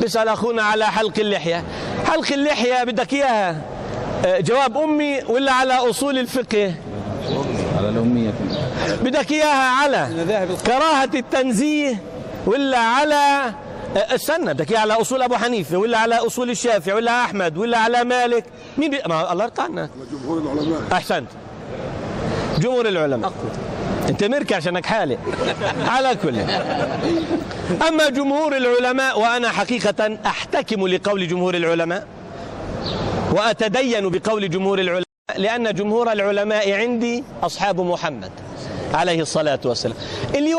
بيسأل أخونا على حلق اللحية. حلق اللحية بدك إياها جواب أمي ولا على أصول الفقه؟ على الأمية. بدك إياها على كراهة التنزيه ولا على استنى بدك إياها على أصول أبو حنيفة ولا على أصول الشافعي ولا أحمد ولا على مالك؟ مين ما الله يرضى جمهور العلماء. أحسنت، جمهور العلماء. أنت مركع عشانك حالق. على كل، أما جمهور العلماء وأنا حقيقة أحتكم لقول جمهور العلماء وأتدين بقول جمهور العلماء، لأن جمهور العلماء عندي أصحاب محمد عليه الصلاة والسلام. اللي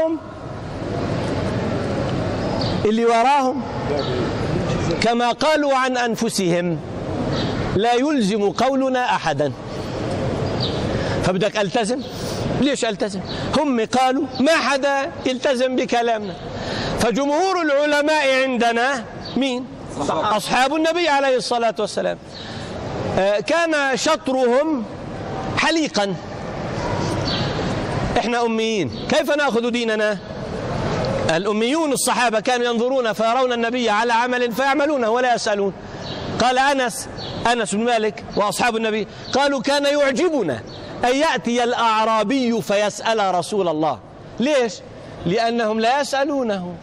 وراهم كما قالوا عن أنفسهم لا يلزم قولنا أحدا. فبدك ألتزم؟ ليش ألتزم؟ هم قالوا ما حدا يلتزم بكلامنا. فجمهور العلماء عندنا مين؟ أصحاب النبي عليه الصلاة والسلام. كان شطرهم حليقا. احنا أميين، كيف نأخذ ديننا؟ الأميون الصحابة كانوا ينظرون فيرون النبي على عمل فيعملونه ولا يسألون. قال أنس بن مالك وأصحاب النبي قالوا كان يعجبنا أن يأتي الأعرابي فيسأل رسول الله. ليش؟ لأنهم لا يسألونه.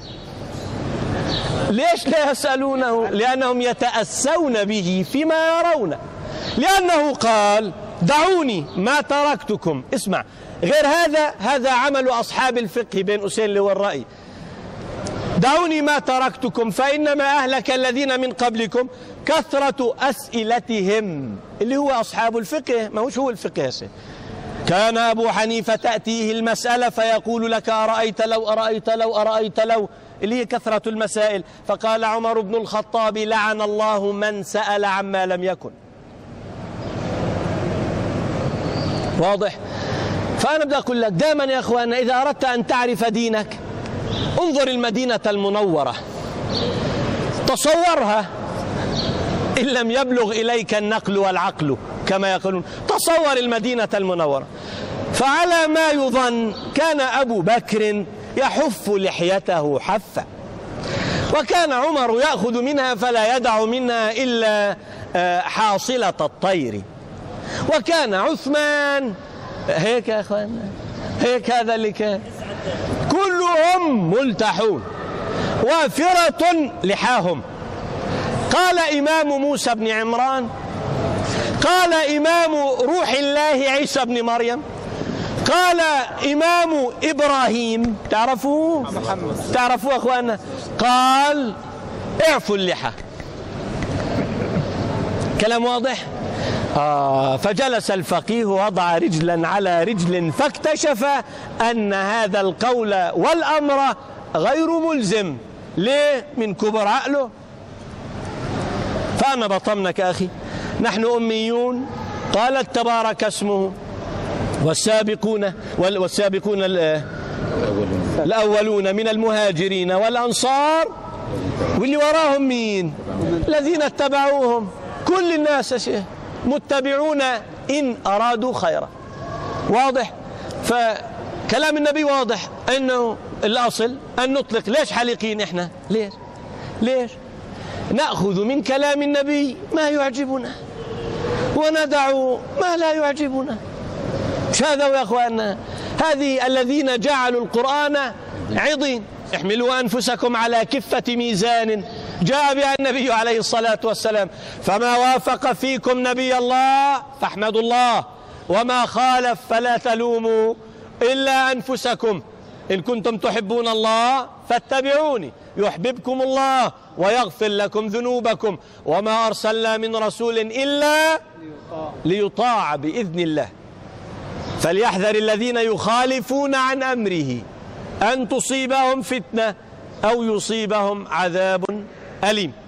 ليش لا يسألونه؟ لأنهم يتأسون به فيما يرون. لأنه قال دعوني ما تركتكم. اسمع، غير هذا عمل أصحاب الفقه بين أسين اللي هو الرأي. دعوني ما تركتكم فإنما أهلك الذين من قبلكم كثرة أسئلتهم، اللي هو أصحاب الفقه. ما هوش هو الفقه هسه. كان أبو حنيفة تأتيه المسألة فيقول لك أرأيت لو اللي هي كثرة المسائل. فقال عمر بن الخطاب لعن الله من سأل عما لم يكن. واضح؟ فأنا بدي أقول لك دائما يا أخوانا إذا أردت أن تعرف دينك انظر المدينة المنورة، تصورها إن لم يبلغ إليك النقل والعقل كما يقولون. تصور المدينة المنورة. فعلى ما يظن كان أبو بكر يحف لحيته حفا، وكان عمر يأخذ منها فلا يدع منها إلا حاصلة الطير، وكان عثمان هيك يا أخوانا، هيك هذا اللي كان. كلهم ملتحون وافرة لحاهم. قال إمام موسى بن عمران، قال إمام روح الله عيسى بن مريم، قال إمام إبراهيم، تعرفوه أخوانا، قال اعفوا اللحى. كلام واضح؟ فجلس الفقيه وضع رجلا على رجل فاكتشف أن هذا القول والأمر غير ملزم. ليه؟ من كبر عقله. فأنا بطمنك أخي، نحن أميون. قالت تبارك اسمه والسابقون الأولون من المهاجرين والأنصار، واللي وراهم مين؟ الذين اتبعوهم. كل الناس متبعون إن أرادوا خيرا. واضح؟ فكلام النبي واضح أنه الأصل أن نطلق. ليش حلقين إحنا؟ ليش؟ نأخذ من كلام النبي ما يعجبنا وندع ما لا يعجبنا. مش هذا يا أخواننا؟ هذه الذين جعلوا القرآن عضين. احملوا أنفسكم على كفة ميزان جاء بها النبي عليه الصلاة والسلام، فما وافق فيكم نبي الله فاحمدوا الله، وما خالف فلا تلوموا إلا أنفسكم. إن كنتم تحبون الله فاتبعوني يحببكم الله ويغفر لكم ذنوبكم، وما أرسلنا من رسول إلا ليطاع بإذن الله. فليحذر الذين يخالفون عن أمره أن تصيبهم فتنة أو يصيبهم عذاب أليم.